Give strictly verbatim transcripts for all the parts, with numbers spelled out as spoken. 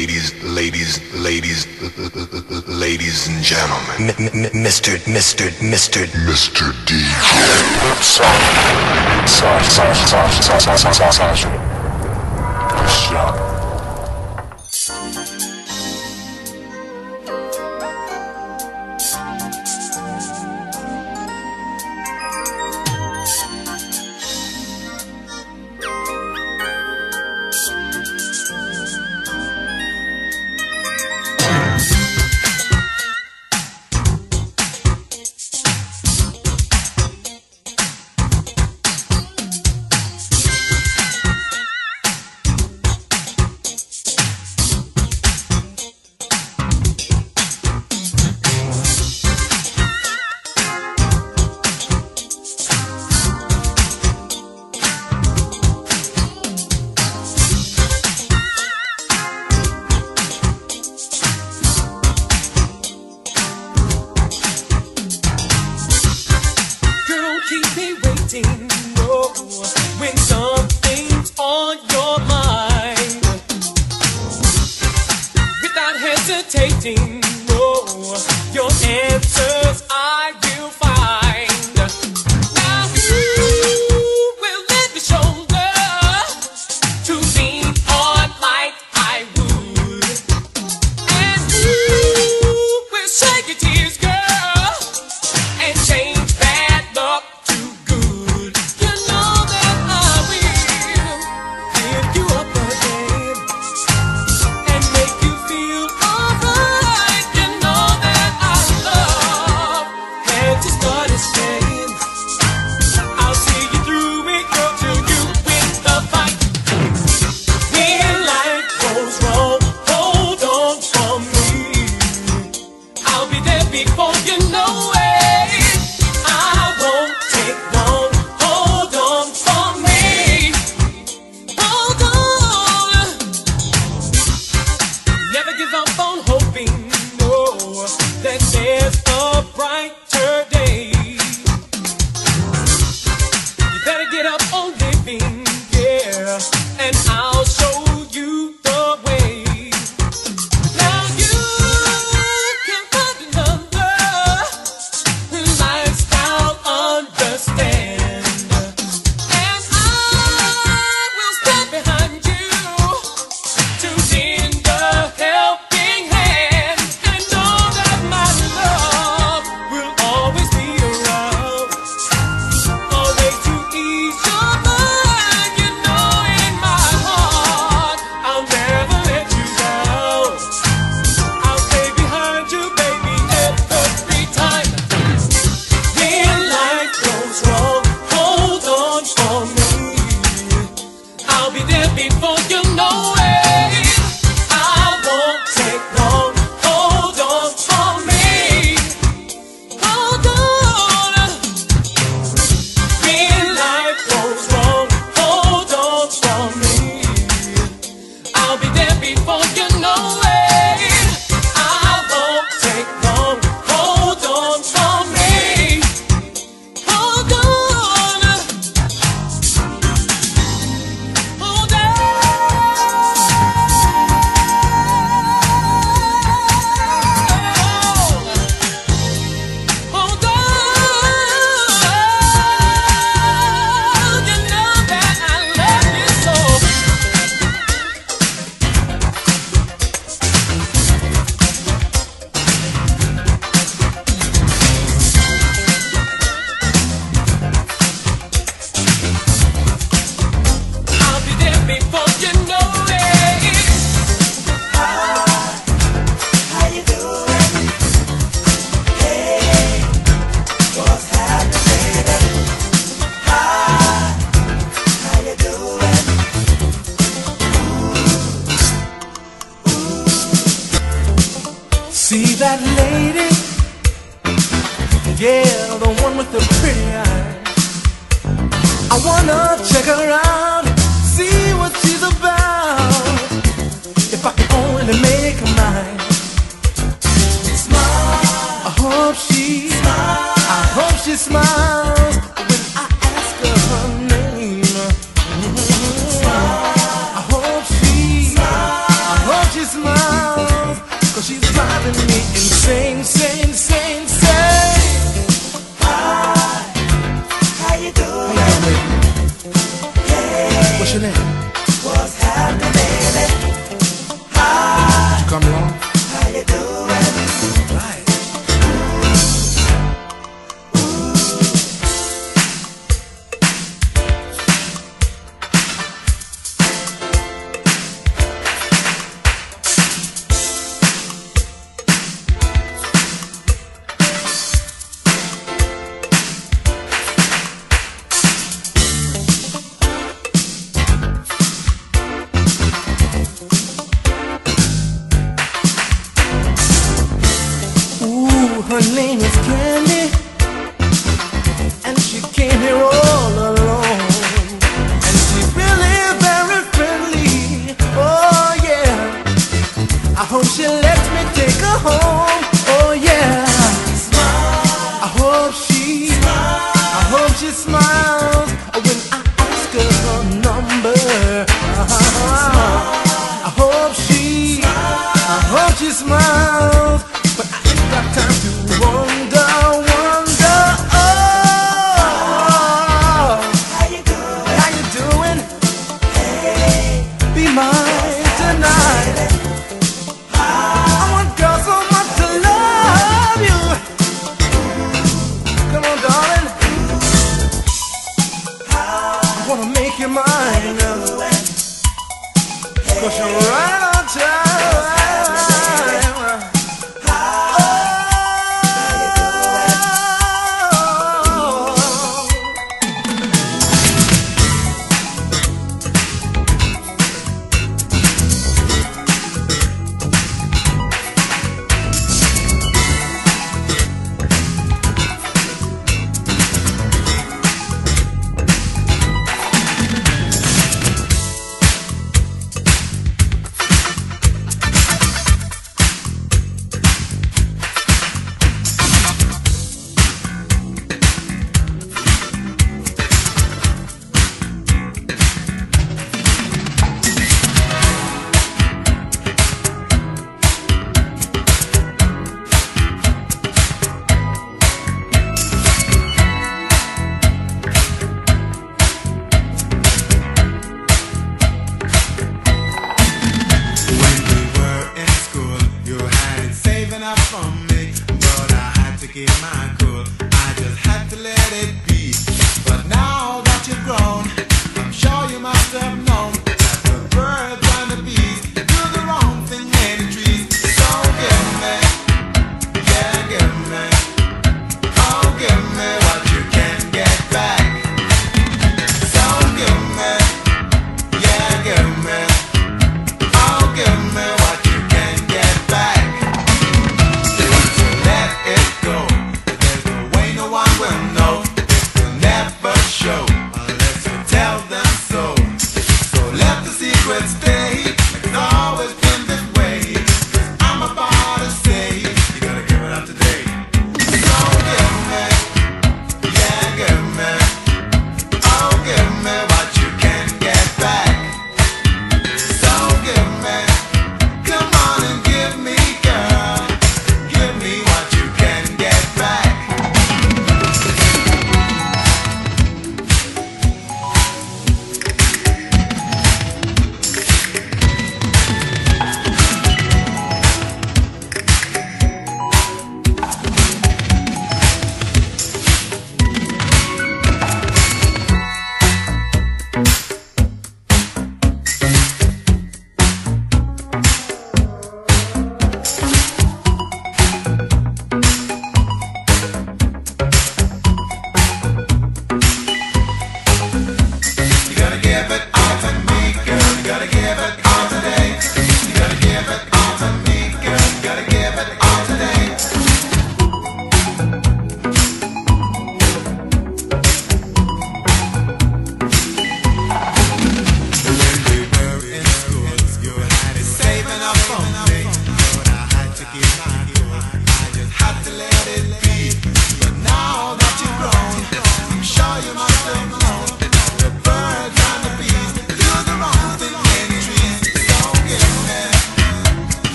ladies, ladies, ladies, ladies and gentlemen, Mister, Mister, Mister, Mister D J. Shot. When something's on your mind, without hesitating, no, your answers I will find. Now who will lend a shoulder to lean on like I would? And who will shed your tears, girl, and change bad luck to good? You know that I will give you up again and make you feel alright. You know that I love had just started saying I'll see you through it, girl, till you win the fight. When life goes wrong, hold on for me. I'll be there before you know it. I won't take long. Hold on for me. Hold on. Never give up on hoping, no, that there's a brighter day. You better get up on living, yeah, and I'll show you the way. Now you can find another lifestyle, understand, and I will stand behind you to lend a helping hand, and know that my love will always be around, always to ease your mind. You know in my heart I'll never let you down. I'll stay behind you, baby, every time. When life goes wrong, hold on for me. I'll be there before you know it. I won't take long. Hold on for me. Hold on. When life goes wrong, hold on for me. I'll be there before you know it. I won't take long. Hold on for me. Hold on. Hold on. Hold on. You know that I love you so. I'll be there before you know it. How you doing? Hey, what's happening, baby? Hi, how you doing? See that lady? Yeah, the one with the pretty eyes. I wanna check her out, see what she's about. If I can only make her mine. Smile, I hope she, smile. I hope she smiles when I ask her her name. I hope she, I hope she smiles. name is Candy, and she came here all alone. And she's really very friendly, oh yeah. I hope she lets me take her home, oh yeah. I hope she, I hope she smiles when I ask her her number. I hope she, I hope she smiles, but I ain't got time to wonder, wonder. Oh, How you doing? how you doing? Hey, Be mine tonight. I want girl so much to love you. Come on, darling. I wanna make you mine. Cause you're right on time.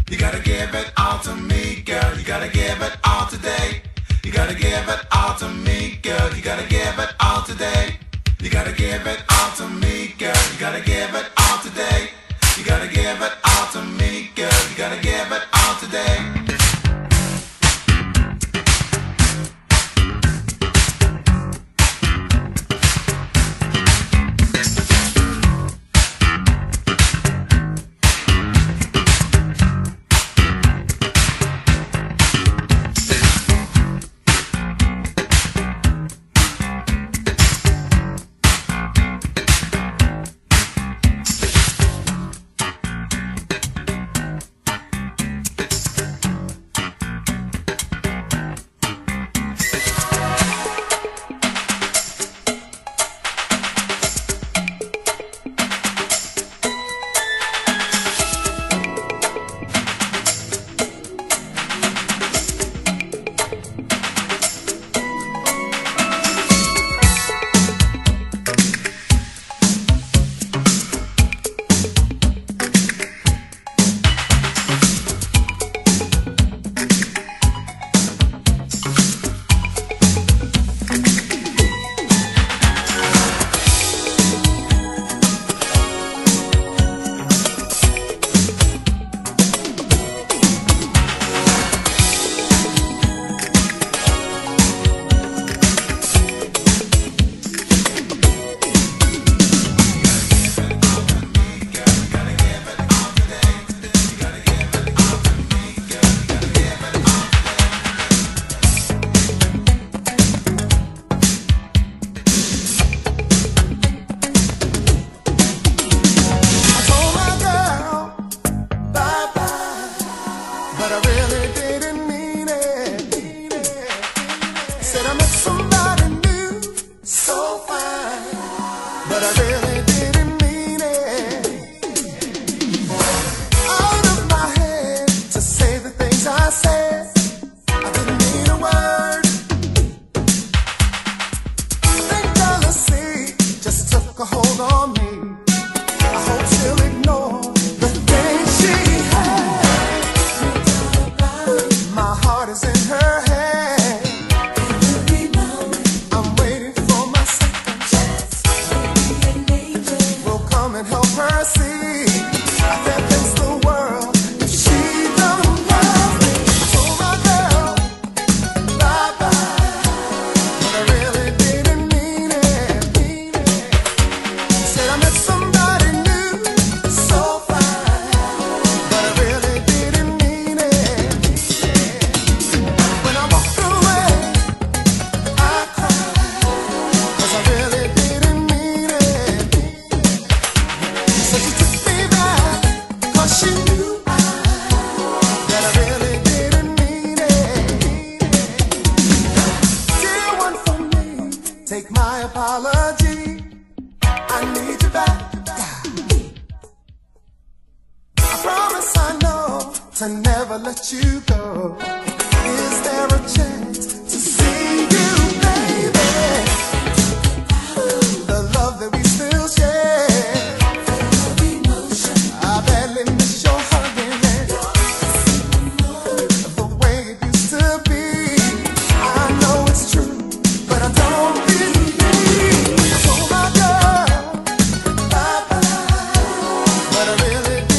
You gotta give it all to me, girl. You gotta give it all today. You gotta give it all to me, girl. You gotta give it all today. You gotta give it all to me, girl. You gotta give it all today. You gotta give it all to me, girl. You gotta give it all today.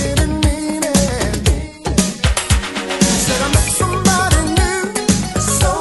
Said I met somebody new, so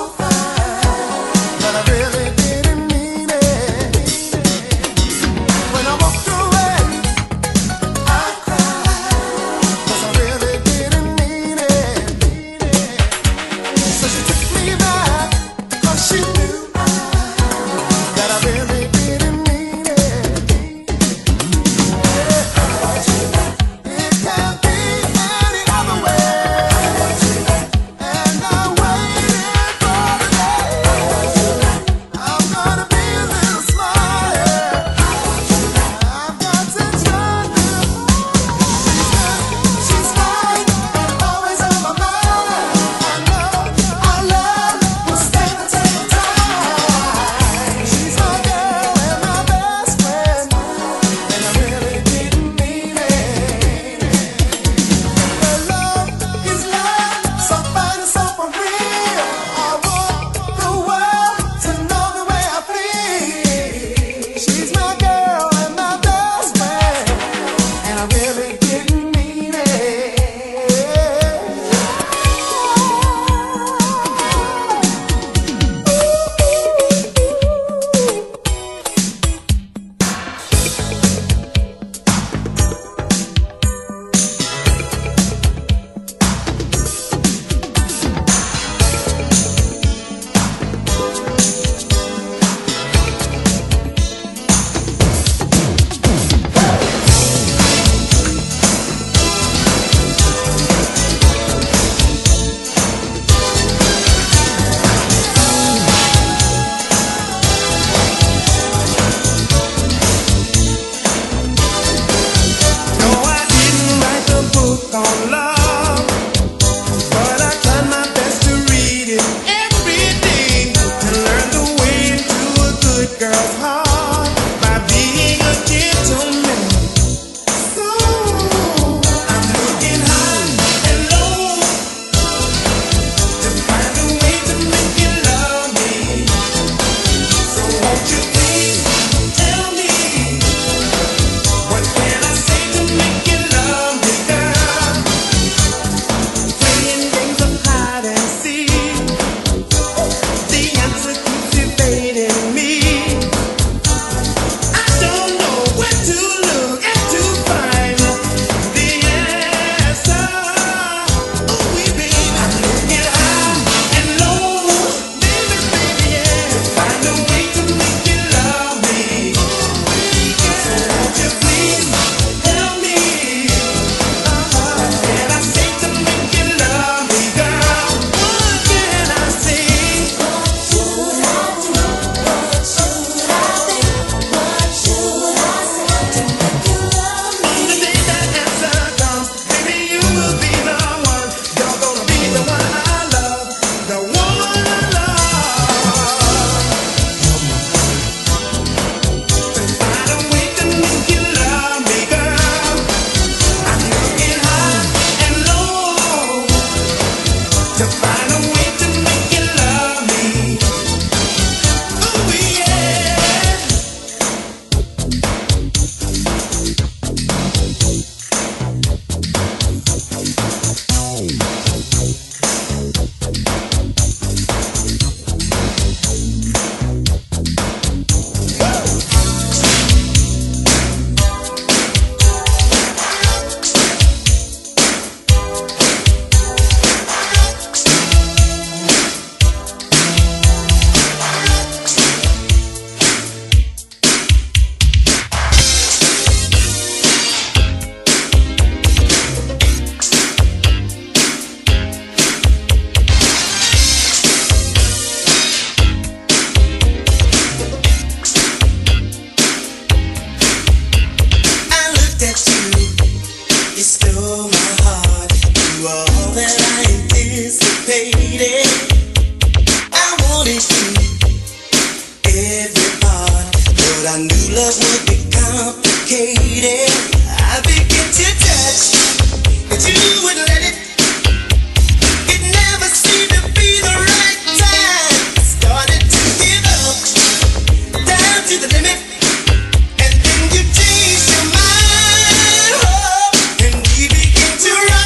at you, you stole my heart. You are all that I anticipated. I wanted you every part, but I knew love would be complicated. I began to touch, but you wouldn't let it. It never seemed to be the right time. I started to give up, down to the limit. And then you changed your mind, oh, and we began to rock.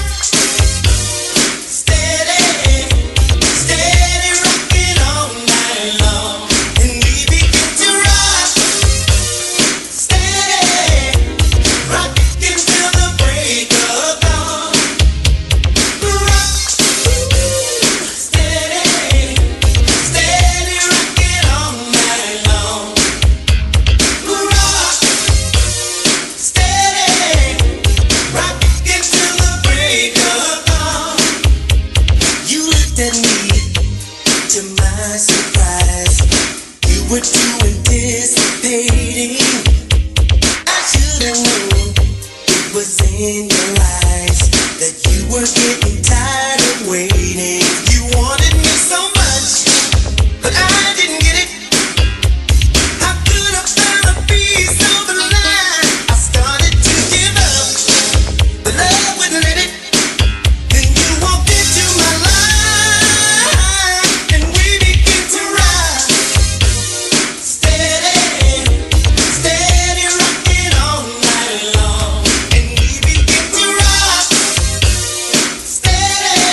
Steady, steady rocking all night long. And we began to rock. Steady, rocking till the break of dawn. Rock, steady, steady rocking all night long. Rock, steady, rocking till the break of dawn. You looked at me, to my surprise. You were too anticipating. I should have known it was in your eyes that you were getting tired of waiting. You wanted me so much, but I didn't get it. How could I find a piece of the line? I started to give up, but love wouldn't let it. Then you walked into my life, and we began to ride. Steady, steady rocking all night long. And we began to rock. Steady,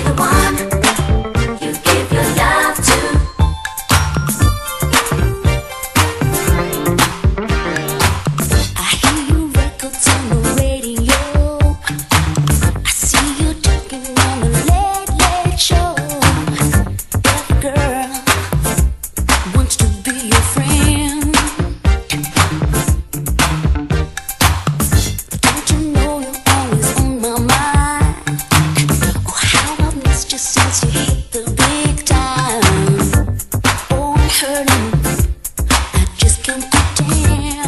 the one you give your love to. I hear your records on the radio. I see you talking on the late late show. Every girl wants to be your friend. Don't you know you're always on my mind? Oh, how I've missed you since you hit the big time. Oh, I'm hurting, I just can't pretend.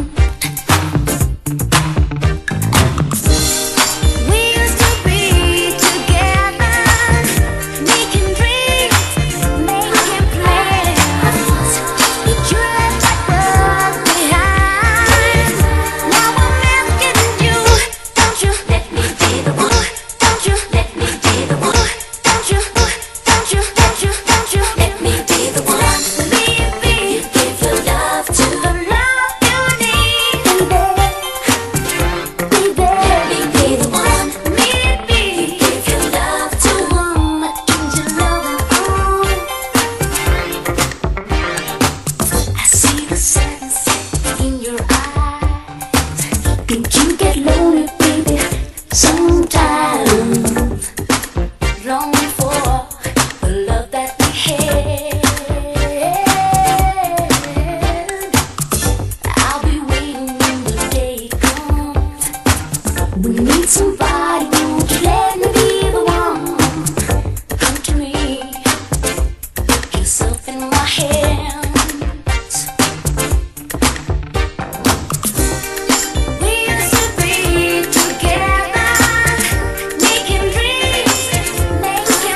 We used to be together, making dreams, making plans. But you left that world behind. Now I'm asking you, don't you let me be the one? Don't you let me be the one? Don't you, don't you, don't you, don't you let me be the one? Believe me, you give your love to the love you need, baby. Baby, let me be the one. Meet me, you give your love to one that turns your loving on. I see the sadness in your eyes. Don't you get lonely, baby? Sometimes longing for the love that we had. I'll be waiting when the day comes. We need somebody, won't you let me be the one? Come to me, put yourself in my hands. We used to be together, making dreams, making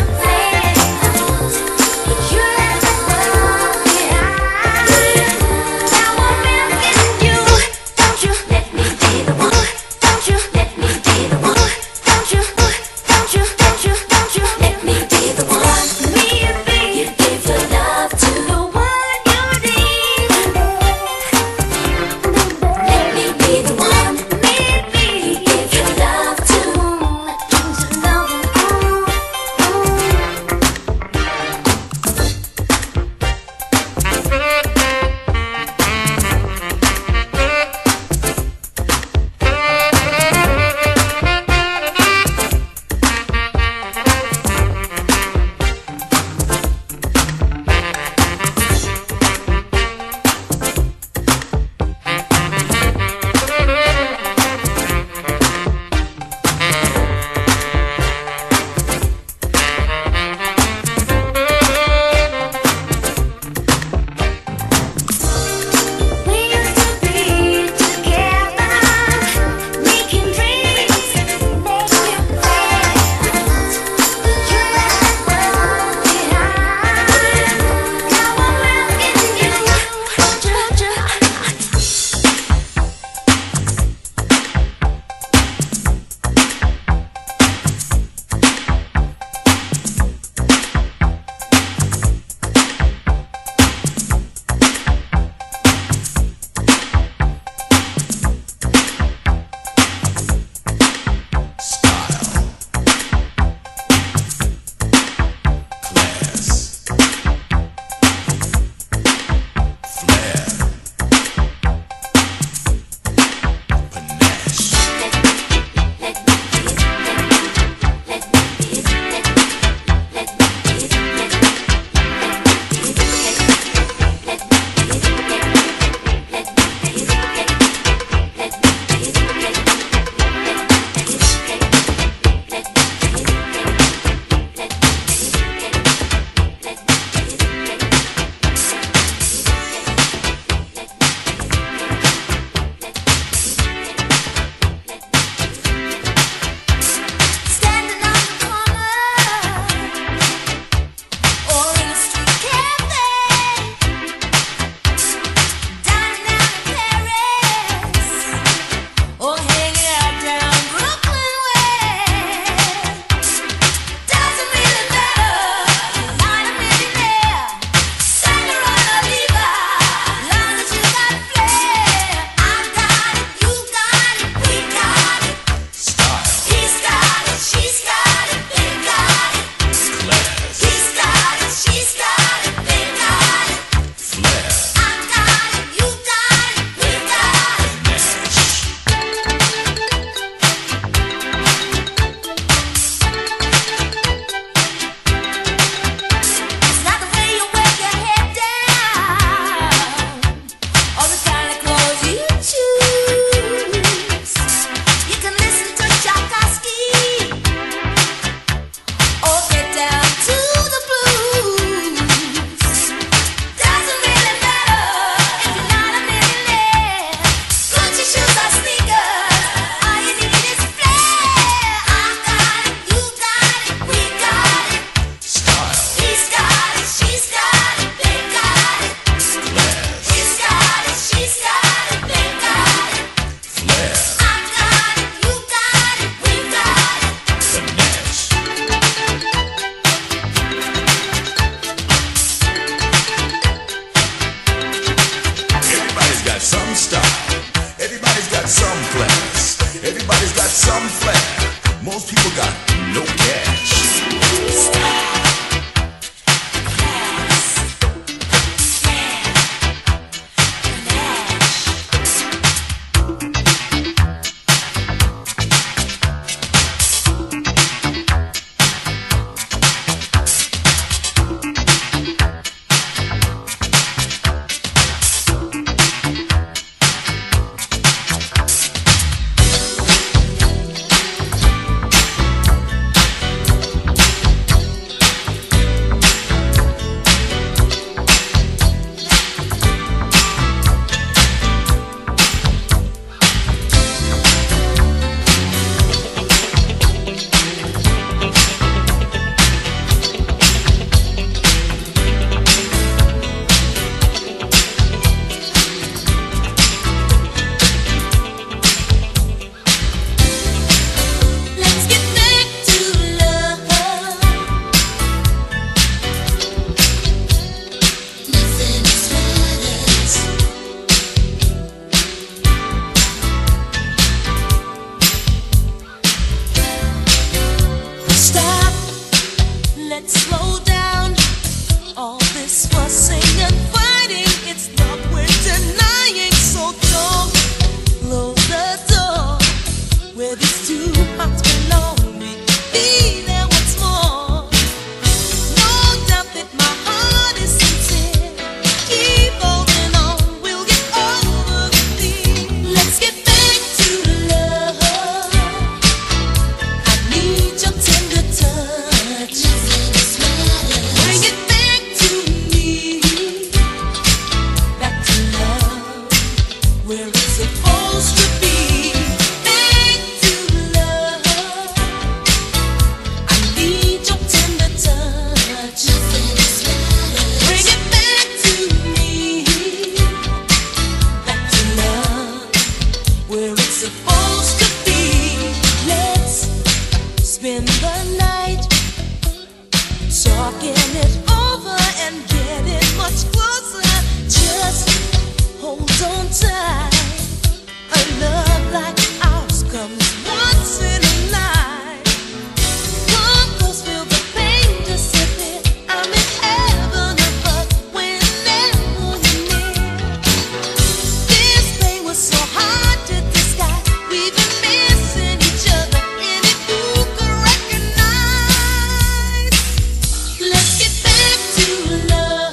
let's slow down. All this fussing and fighting, it's not worth denying. So don't close the door where these two hearts belong. We be there once more. No doubt that my heart is sincere. Keep holding on, we'll get over the fear. Let's get back to love. I need your tender touch. Bring it back to me. Back to love, where it's supposed to be. Back to love. I need your tender touch. Bring it back to me. Back to love, where it's supposed to be. Let's spend the night talking it over and getting much closer. Just hold on tight. A love like ours comes once in a life. Come close, feel the pain disappear. I'm in heaven above whenever you're near. This pain was so hard to disguise. We've been missing each other, and if you could recognize, let's get back to love.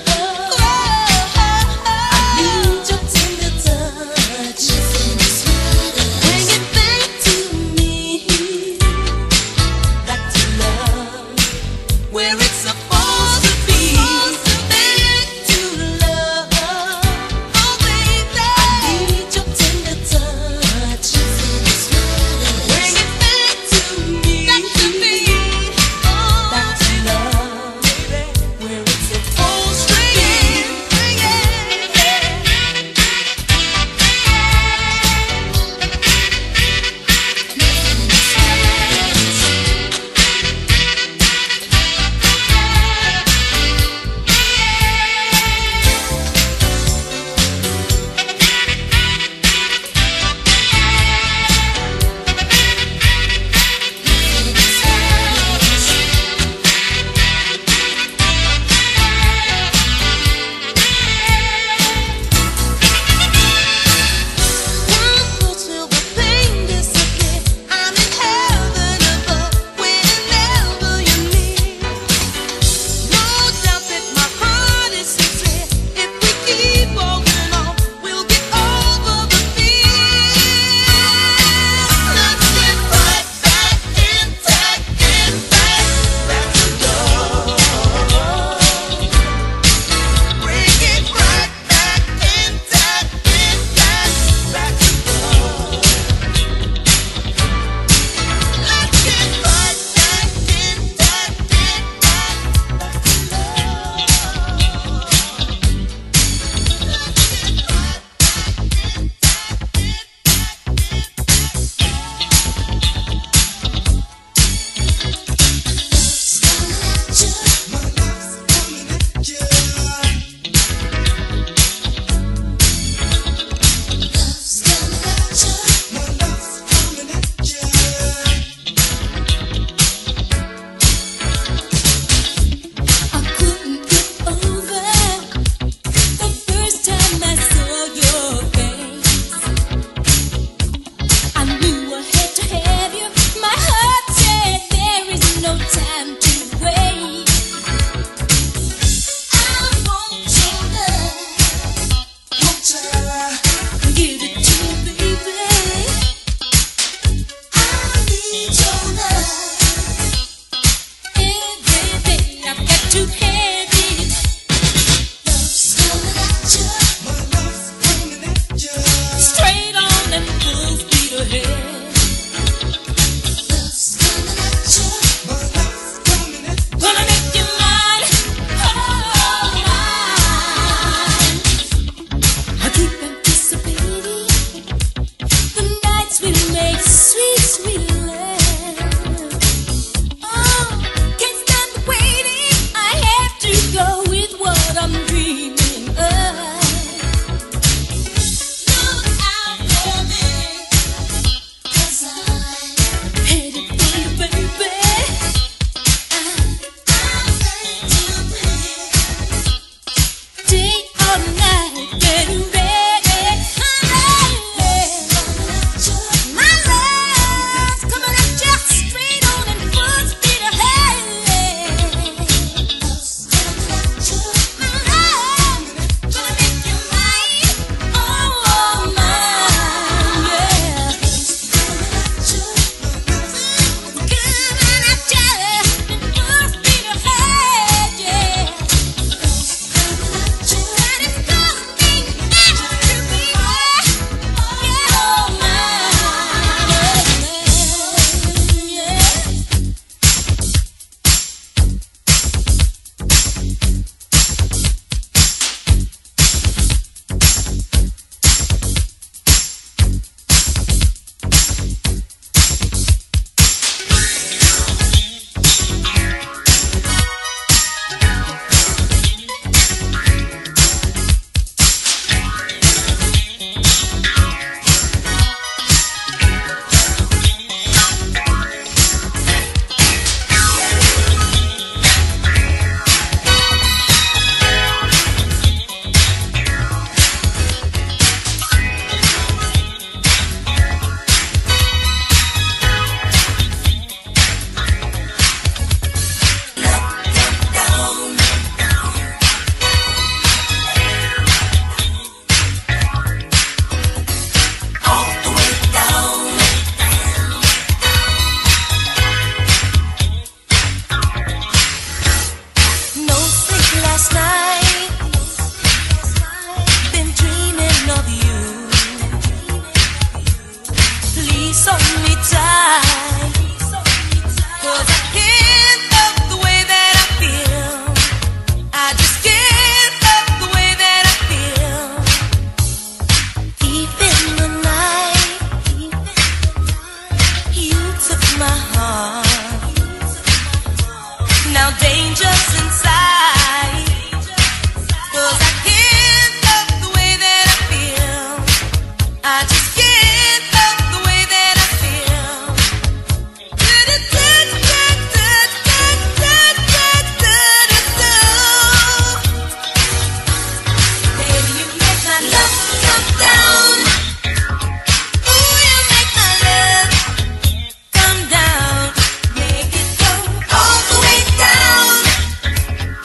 I need your tender touch. Bring it back to me. Back to love, where it's supposed to be. Back to love. Oh baby, I need your tender touch. Bring it back to me. Back to me. Back to love, where it's supposed to be. Come close, feel the pain disappear. I'm in heaven above whenever you're near. No doubt that my heart is sincere. If we keep holding on, we'll get over the fear. Let's get right back intact, get back, back to love. Bring it right back intact, get back, back to love. Let's get right back intact, get back, back to love. I couldn't get over the first time I saw your face. I knew I had to have you. My heart said there is no time to wait. I want your love, want your love. Give it to me, baby. I need your love. Every day I've got to have it. Love's coming at you. My love's coming at you. Straight on and full speed ahead. Love's coming at you. My love's coming at you. Gonna make you mine, oh mine. I keep anticipating the nights we make sweet, sweet love. Oh, can't stand the waiting. I have dangerous inside. 'Cause I can't love the way that I feel. I just can't love the way that I feel. Baby, you make my love come down. Ooh, you make my love come down. Make it go all the way down.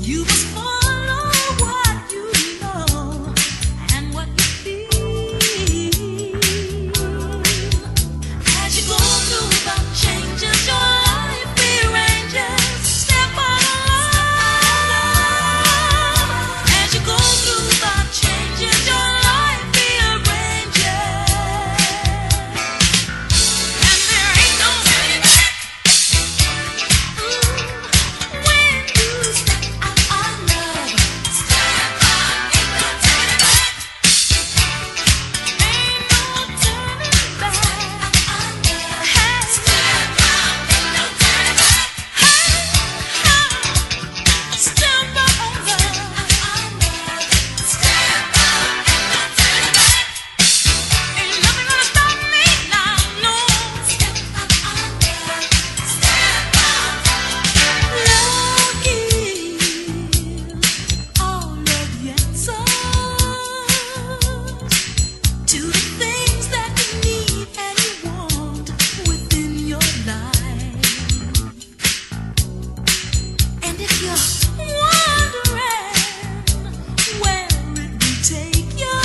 You must follow what you know and what you feel. As you go through the changes, your life rearranges step by step. As you go through the changes, your life rearranges, and there ain't no turning back. When you step out on love, step out, ain't no turning back. Ain't no turning back. Hey, step out, ain't no turning back. Hey, step out on love, step out, ain't no turning back. Ain't nothing gonna stop me now, no. Step out on love, step out. Love gives all of the answers to the things that you need and you want within your life. And if you're wondering where it will take you,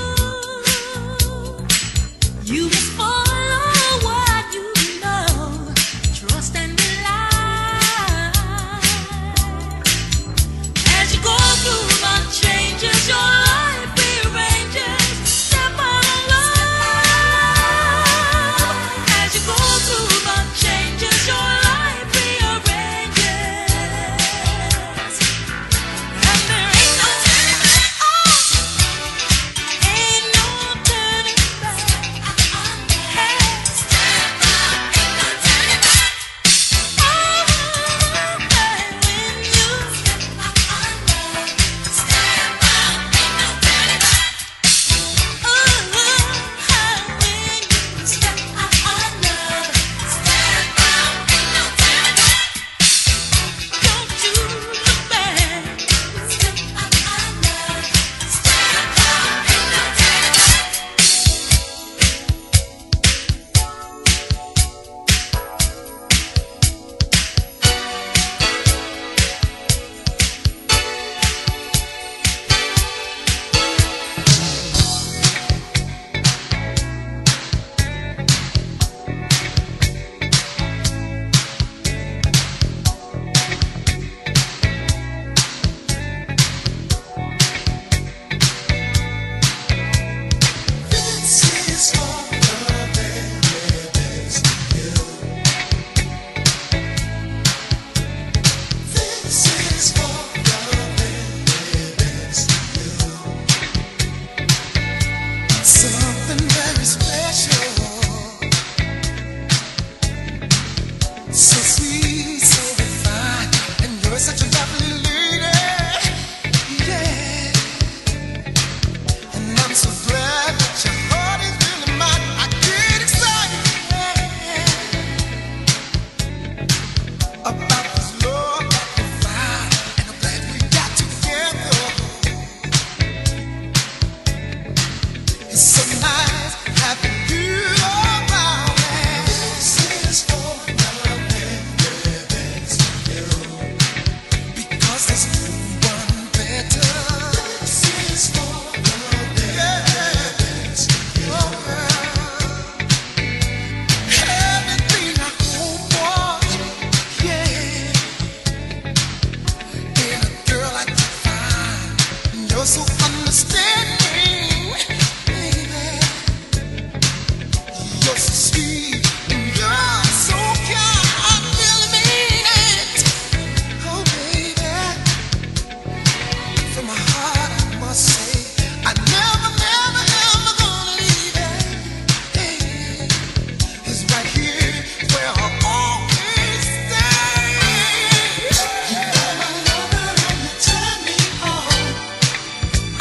you must follow what you know, trust and rely. As you go through the changes, your life rearranges step out of love. As you go through the changes, your life rearranges, and there ain't no turning back. Oh, ain't no turning back. Hey, step out, ain't no turning back. Oh, when you step out on love, step out, ain't no turning back. Oh, when you step out on love, step out, ain't no turning back. Don't you look back. Step out on love, step out, ain't no turning back. This is for the very best of you. This is for the very best of you. Something very special, so sweet, so refined, and you're such a lovely lady, yeah. And I'm so glad that your heart is really mine. I get excited about this love that we found, and I'm glad we got together. It's so nice having you around. This is for the very best of you, because there's no one better. This is for the very best of you. Everything I hope for, yeah, in a girl like you find. You're so understanding, baby. You're so sweet, and you're so kind. I really mean it. Oh, baby. From my heart, I must say, I never, never, ever gonna leave it. Hey, it's right here where I'll always stay. You're my lover and you turn me on.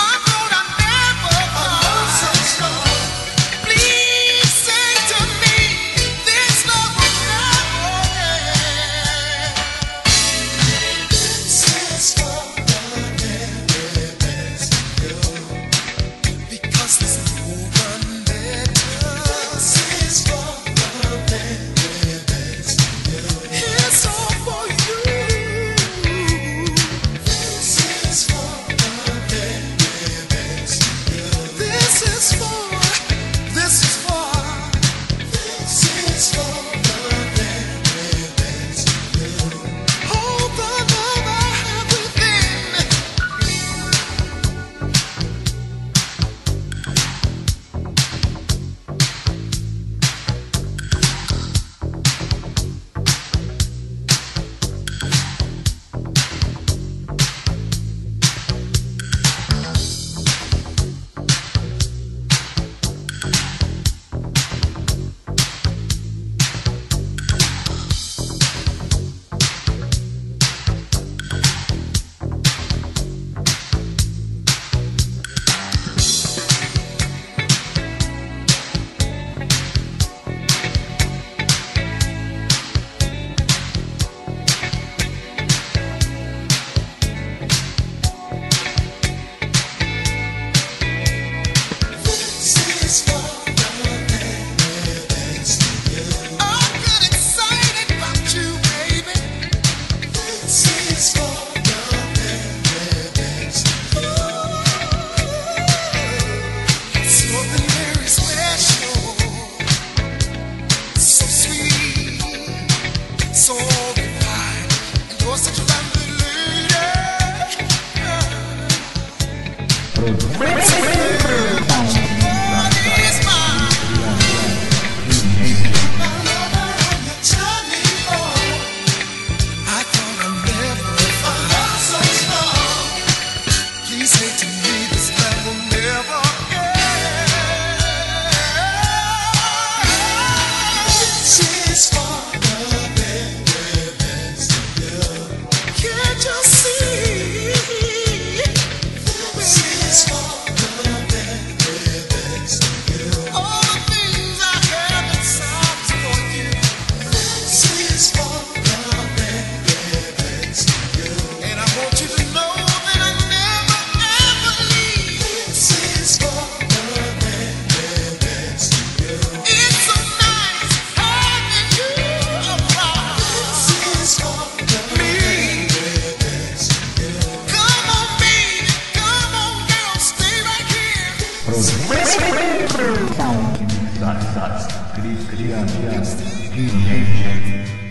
Cristian, Cristian,